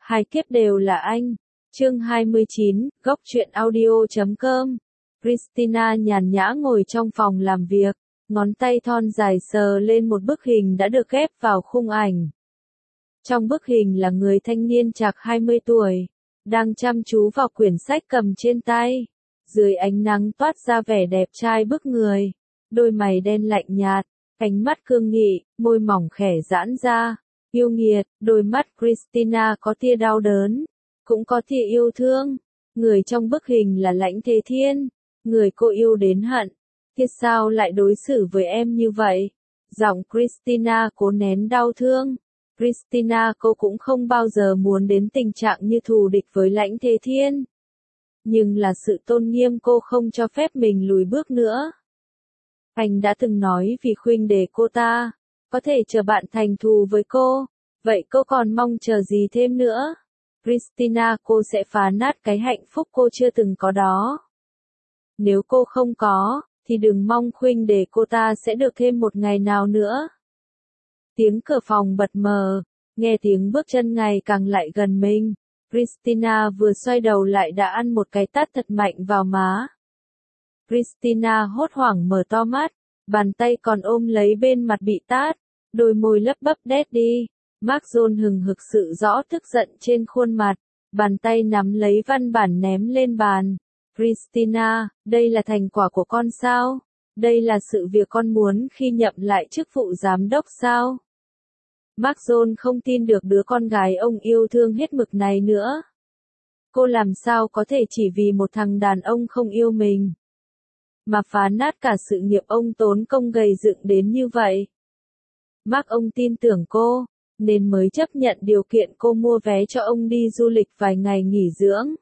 Hai kiếp đều là anh. Chương 29, góc truyện audio.com. Christina nhàn nhã ngồi trong phòng làm việc, ngón tay thon dài sờ lên một bức hình đã được ghép vào khung ảnh. Trong bức hình là người thanh niên chạc 20 tuổi, đang chăm chú vào quyển sách cầm trên tay. Dưới ánh nắng toát ra vẻ đẹp trai bức người, đôi mày đen lạnh nhạt, ánh mắt cương nghị, môi mỏng khẽ giãn ra. Yêu nghiệt, đôi mắt Christina có tia đau đớn, cũng có tia yêu thương. Người trong bức hình là Lãnh Thế Thiên, người cô yêu đến hận. Thế sao lại đối xử với em như vậy? Giọng Christina cố nén đau thương. Christina cô cũng không bao giờ muốn đến tình trạng như thù địch với Lãnh Thế Thiên. Nhưng là sự tôn nghiêm cô không cho phép mình lùi bước nữa. Anh đã từng nói vì huynh đệ cô ta có thể chờ bạn thành thù với cô, vậy cô còn mong chờ gì thêm nữa? Christina, cô sẽ phá nát cái hạnh phúc cô chưa từng có đó. Nếu cô không có, thì đừng mong huynh đệ cô ta sẽ được thêm một ngày nào nữa. Tiếng cửa phòng bật mờ, nghe tiếng bước chân ngày càng lại gần mình. Christina vừa xoay đầu lại đã ăn một cái tát thật mạnh vào má. Christina hốt hoảng mở to mắt, bàn tay còn ôm lấy bên mặt bị tát, đôi môi lấp bấp Daddy. Mark John hừng hực sự rõ tức giận trên khuôn mặt, bàn tay nắm lấy văn bản ném lên bàn. Christina, đây là thành quả của con sao? Đây là sự việc con muốn khi nhậm lại chức vụ giám đốc sao? Mark John không tin được đứa con gái ông yêu thương hết mực này nữa. Cô làm sao có thể chỉ vì một thằng đàn ông không yêu mình mà phá nát cả sự nghiệp ông tốn công gầy dựng đến như vậy? Mark ông tin tưởng cô, nên mới chấp nhận điều kiện cô mua vé cho ông đi du lịch vài ngày nghỉ dưỡng.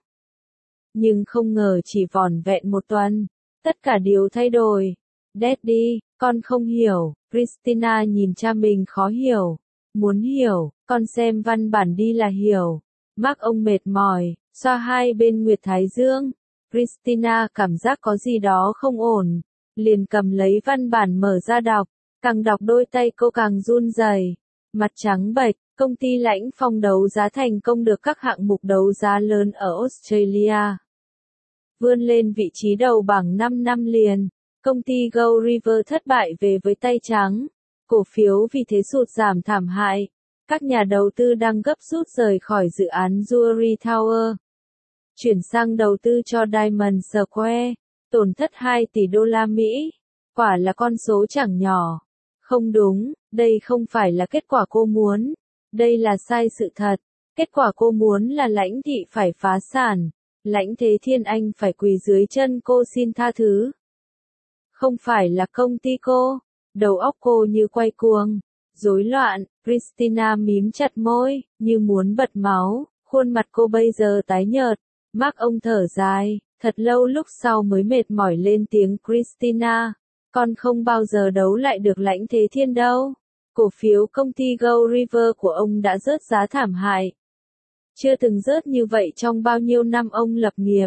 Nhưng không ngờ chỉ vỏn vẹn một tuần, tất cả đều thay đổi. Daddy, con không hiểu. Christina nhìn cha mình khó hiểu. Muốn hiểu, con xem văn bản đi là hiểu. Mark ông mệt mỏi, xoa hai bên nguyệt thái dương. Christina cảm giác có gì đó không ổn, liền cầm lấy văn bản mở ra đọc. Càng đọc đôi tay cô càng run rẩy, mặt trắng bệch. Công ty Lãnh Phong đấu giá thành công được các hạng mục đấu giá lớn ở Australia, vươn lên vị trí đầu bảng 5 năm liền. Công ty Go River thất bại về với tay trắng, cổ phiếu vì thế sụt giảm thảm hại. Các nhà đầu tư đang gấp rút rời khỏi dự án Jewelry Tower, chuyển sang đầu tư cho Diamond Square, tổn thất 2 tỷ đô la Mỹ. Quả là con số chẳng nhỏ. Không đúng, đây không phải là kết quả cô muốn. Đây là sai sự thật. Kết quả cô muốn là Lãnh thị phải phá sản. Lãnh Thế Thiên anh phải quỳ dưới chân cô xin tha thứ. Không phải là công ty cô. Đầu óc cô như quay cuồng, rối loạn. Christina mím chặt môi, như muốn bật máu. Khuôn mặt cô bây giờ tái nhợt. Mark ông thở dài, thật lâu lúc sau mới mệt mỏi lên tiếng. Christina, con không bao giờ đấu lại được Lãnh Thế Thiên đâu. Cổ phiếu công ty Go River của ông đã rớt giá thảm hại. Chưa từng rớt như vậy trong bao nhiêu năm ông lập nghiệp.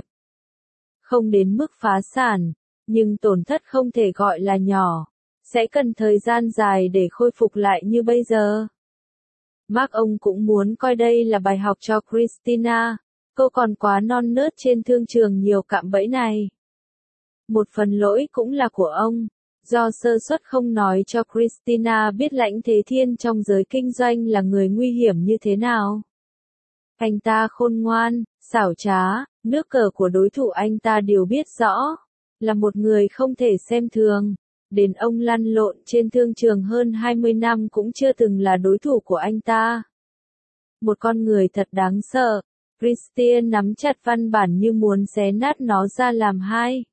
Không đến mức phá sản, nhưng tổn thất không thể gọi là nhỏ. Sẽ cần thời gian dài để khôi phục lại như bây giờ. Mark ông cũng muốn coi đây là bài học cho Christina. Cô còn quá non nớt trên thương trường nhiều cạm bẫy này. Một phần lỗi cũng là của ông. Do sơ suất không nói cho Christina biết Lãnh Thế Thiên trong giới kinh doanh là người nguy hiểm như thế nào. Anh ta khôn ngoan, xảo trá, nước cờ của đối thủ anh ta đều biết rõ. Là một người không thể xem thường. Đến ông lăn lộn trên thương trường hơn 20 năm cũng chưa từng là đối thủ của anh ta. Một con người thật đáng sợ. Christian nắm chặt văn bản như muốn xé nát nó ra làm hai.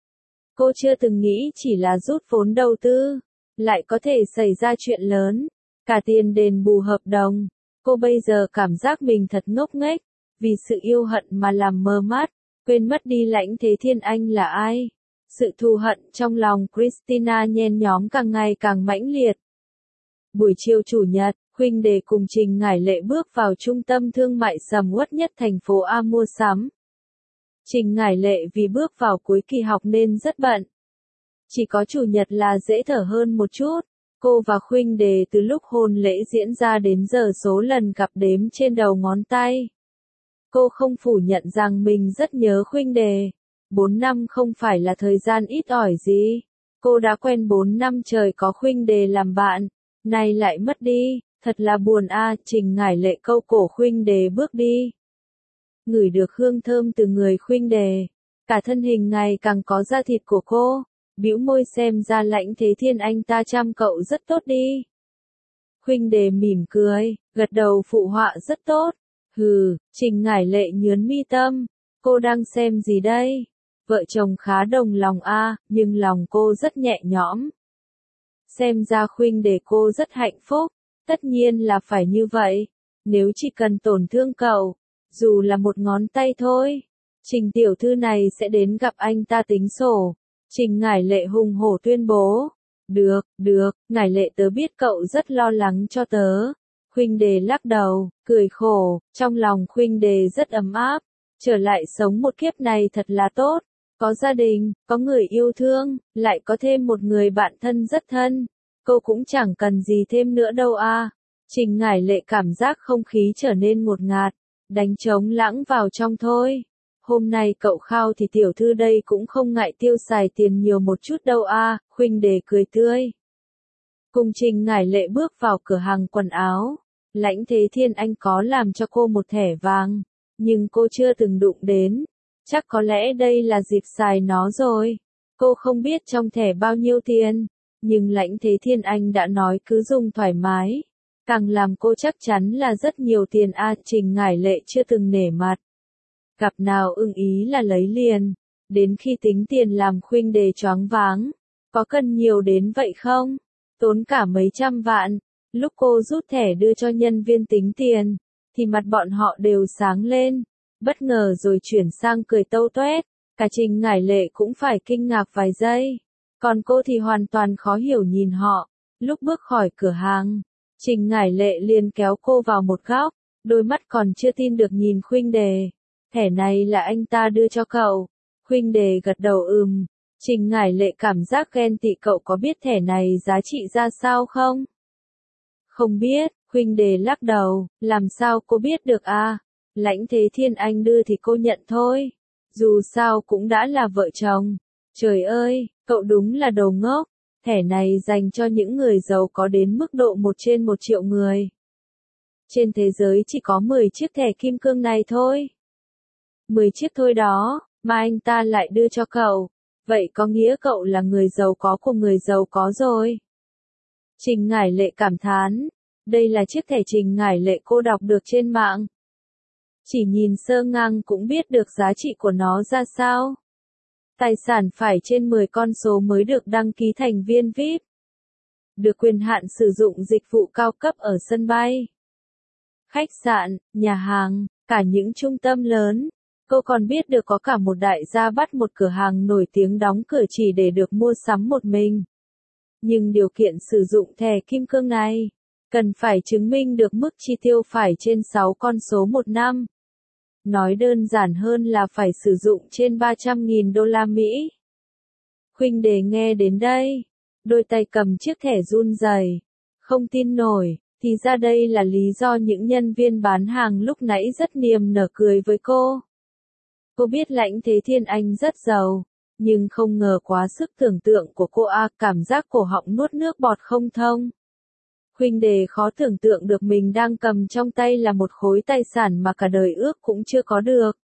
Cô chưa từng nghĩ chỉ là rút vốn đầu tư, lại có thể xảy ra chuyện lớn, cả tiền đền bù hợp đồng. Cô bây giờ cảm giác mình thật ngốc nghếch, vì sự yêu hận mà làm mờ mắt, quên mất đi Lãnh Thế Thiên anh là ai. Sự thù hận trong lòng Christina nhen nhóm càng ngày càng mãnh liệt. Buổi chiều chủ nhật, huynh đệ cùng Trình Ngải Lệ bước vào trung tâm thương mại sầm uất nhất thành phố A mua sắm. Trình Ngải Lệ vì bước vào cuối kỳ học nên rất bận. Chỉ có chủ nhật là dễ thở hơn một chút. Cô và huynh đệ từ lúc hôn lễ diễn ra đến giờ số lần gặp đếm trên đầu ngón tay. Cô không phủ nhận rằng mình rất nhớ Khuynh Đề. 4 năm không phải là thời gian ít ỏi gì. Cô đã quen 4 năm trời có Khuynh Đề làm bạn, nay lại mất đi, thật là buồn a. Trình Ngải Lệ câu cổ Khuynh Đề bước đi. Ngửi được hương thơm từ người Khuynh Đề, cả thân hình ngày càng có da thịt của cô, bĩu môi xem ra Lãnh Thế Thiên anh ta chăm cậu rất tốt đi. Khuynh Đề mỉm cười, gật đầu phụ họa rất tốt. Hừ, Trình Ngải Lệ nhướng mi tâm, cô đang xem gì đây? Vợ chồng khá đồng lòng a, nhưng lòng cô rất nhẹ nhõm. Xem ra Khuynh Đề cô rất hạnh phúc, tất nhiên là phải như vậy. Nếu chỉ cần tổn thương cậu, dù là một ngón tay thôi, Trình tiểu thư này sẽ đến gặp anh ta tính sổ. Trình Ngải Lệ hùng hổ tuyên bố. Được, Ngải Lệ tớ biết cậu rất lo lắng cho tớ. Khuynh Đề lắc đầu, cười khổ, trong lòng Khuynh Đề rất ấm áp. Trở lại sống một kiếp này thật là tốt. Có gia đình, có người yêu thương, lại có thêm một người bạn thân rất thân. Cô cũng chẳng cần gì thêm nữa đâu a. Trình Ngải Lệ cảm giác không khí trở nên ngột ngạt, đánh trống lãng vào trong thôi. Hôm nay cậu khao thì tiểu thư đây cũng không ngại tiêu xài tiền nhiều một chút đâu a. Khuynh Đề cười tươi. Cùng Trình Ngải Lệ bước vào cửa hàng quần áo. Lãnh Thế Thiên anh có làm cho cô một thẻ vàng, nhưng cô chưa từng đụng đến. Chắc có lẽ đây là dịp xài nó rồi. Cô không biết trong thẻ bao nhiêu tiền, nhưng Lãnh Thế Thiên anh đã nói cứ dùng thoải mái. Càng làm cô chắc chắn là rất nhiều tiền a. Trình Ngải Lệ chưa từng nể mặt. Gặp nào ưng ý là lấy liền. Đến khi tính tiền làm Khuynh Đề choáng váng. Có cần nhiều đến vậy không? Tốn cả mấy trăm vạn. Lúc cô rút thẻ đưa cho nhân viên tính tiền, thì mặt bọn họ đều sáng lên. Bất ngờ rồi chuyển sang cười tâu toét. Cả Trình Ngải Lệ cũng phải kinh ngạc vài giây. Còn cô thì hoàn toàn khó hiểu nhìn họ. Lúc bước khỏi cửa hàng, Trình Ngải Lệ liền kéo cô vào một góc. Đôi mắt còn chưa tin được nhìn Khuynh Đề. Thẻ này là anh ta đưa cho cậu. Khuynh Đề gật đầu Trình Ngải Lệ cảm giác ghen tị. Cậu có biết thẻ này giá trị ra sao không? Không biết, Khuynh Đề lắc đầu, làm sao cô biết được a? Lãnh Thế Thiên anh đưa thì cô nhận thôi. Dù sao cũng đã là vợ chồng. Trời ơi, cậu đúng là đồ ngốc. Thẻ này dành cho những người giàu có đến mức độ 1 trên 1 triệu người. Trên thế giới chỉ có 10 chiếc thẻ kim cương này thôi. 10 chiếc thôi đó, mà anh ta lại đưa cho cậu. Vậy có nghĩa cậu là người giàu có của người giàu có rồi. Trình Ngải Lệ cảm thán. Đây là chiếc thẻ Trình Ngải Lệ cô đọc được trên mạng. Chỉ nhìn sơ ngang cũng biết được giá trị của nó ra sao. Tài sản phải trên 10 con số mới được đăng ký thành viên VIP. Được quyền hạn sử dụng dịch vụ cao cấp ở sân bay, khách sạn, nhà hàng, cả những trung tâm lớn. Cô còn biết được có cả một đại gia bắt một cửa hàng nổi tiếng đóng cửa chỉ để được mua sắm một mình. Nhưng điều kiện sử dụng thẻ kim cương này, cần phải chứng minh được mức chi tiêu phải trên 6 con số một năm. Nói đơn giản hơn là phải sử dụng trên 300.000 đô la Mỹ. Khuynh Đề nghe đến đây, đôi tay cầm chiếc thẻ run rẩy, không tin nổi, thì ra đây là lý do những nhân viên bán hàng lúc nãy rất niềm nở cười với cô. Cô biết Lãnh Thế Thiên anh rất giàu, nhưng không ngờ quá sức tưởng tượng của cô a. Cảm giác cổ họng nuốt nước bọt không thông. Khuynh Đề khó tưởng tượng được mình đang cầm trong tay là một khối tài sản mà cả đời ước cũng chưa có được.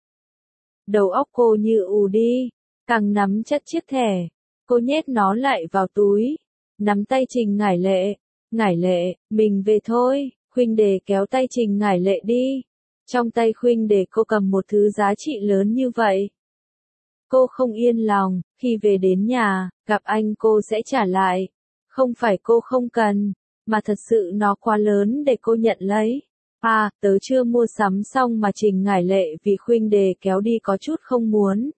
Đầu óc cô như ù đi, càng nắm chặt chiếc thẻ, cô nhét nó lại vào túi, nắm tay Trình Ngải Lệ. Ngải Lệ, mình về thôi. Khuynh Đề kéo tay Trình Ngải Lệ đi. Trong tay Khuynh Đề cô cầm một thứ giá trị lớn như vậy. Cô không yên lòng, khi về đến nhà, gặp anh cô sẽ trả lại. Không phải cô không cần, mà thật sự nó quá lớn để cô nhận lấy. À, tớ chưa mua sắm xong mà Trình Ngải Lệ vì Khuynh Đề kéo đi có chút không muốn.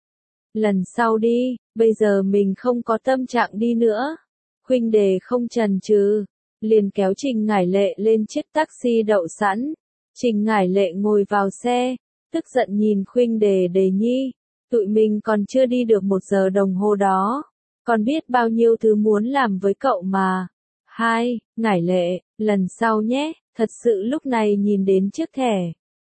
Lần sau đi, bây giờ mình không có tâm trạng đi nữa. Khuynh Đề không chần chừ, liền kéo Trình Ngải Lệ lên chiếc taxi đậu sẵn. Trình Ngải Lệ ngồi vào xe, tức giận nhìn Khuynh Đề đề nhi. Tụi mình còn chưa đi được 1 giờ đồng hồ đó. Còn biết bao nhiêu thứ muốn làm với cậu mà. Ngải Lệ, lần sau nhé. Thật sự lúc này nhìn đến chiếc thẻ,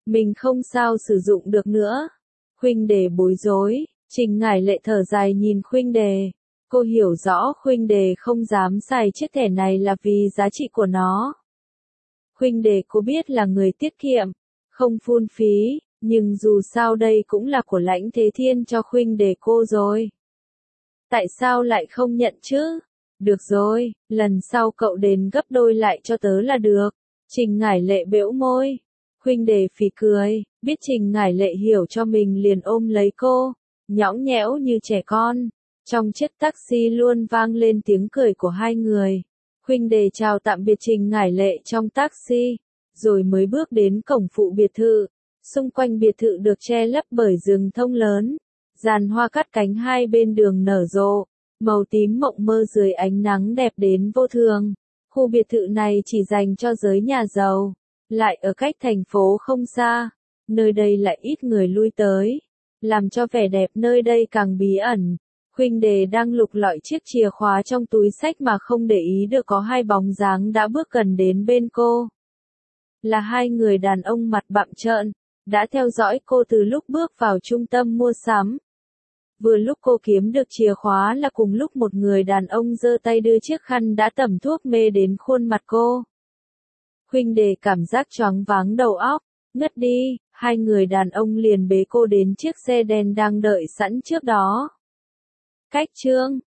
Mình không sao sử dụng được nữa. Khuynh Đề bối rối, Trình Ngải Lệ thở dài nhìn Khuynh Đề. Cô hiểu rõ Khuynh Đề không dám xài chiếc thẻ này là vì giá trị của nó. Khuynh Đề cô biết là người tiết kiệm, không phung phí, nhưng dù sao đây cũng là của Lãnh Thế Thiên cho Khuynh Đề cô rồi. Tại sao lại không nhận chứ? Được rồi, lần sau cậu đền gấp đôi lại cho tớ là được. Trình Ngải Lệ bĩu môi. Khuynh Đề phì cười, biết Trình Ngải Lệ hiểu cho mình liền ôm lấy cô, nhõng nhẽo như trẻ con. Trong chiếc taxi luôn vang lên tiếng cười của hai người. Khuynh Đề chào tạm biệt Trình Ngải Lệ trong taxi, rồi mới bước đến cổng phụ biệt thự. Xung quanh biệt thự được che lấp bởi rừng thông lớn, giàn hoa cắt cánh hai bên đường nở rộ, màu tím mộng mơ dưới ánh nắng đẹp đến vô thường. Khu biệt thự này chỉ dành cho giới nhà giàu, lại ở cách thành phố không xa, nơi đây lại ít người lui tới, làm cho vẻ đẹp nơi đây càng bí ẩn. Khuynh Đề đang lục lọi chiếc chìa khóa trong túi xách mà không để ý được có hai bóng dáng đã bước gần đến bên cô. Là hai người đàn ông mặt bặm trợn, đã theo dõi cô từ lúc bước vào trung tâm mua sắm. Vừa lúc cô kiếm được chìa khóa là cùng lúc một người đàn ông giơ tay đưa chiếc khăn đã tẩm thuốc mê đến khuôn mặt cô. Khuynh Đề cảm giác choáng váng đầu óc, ngất đi, hai người đàn ông liền bế cô đến chiếc xe đen đang đợi sẵn trước đó. Cách chương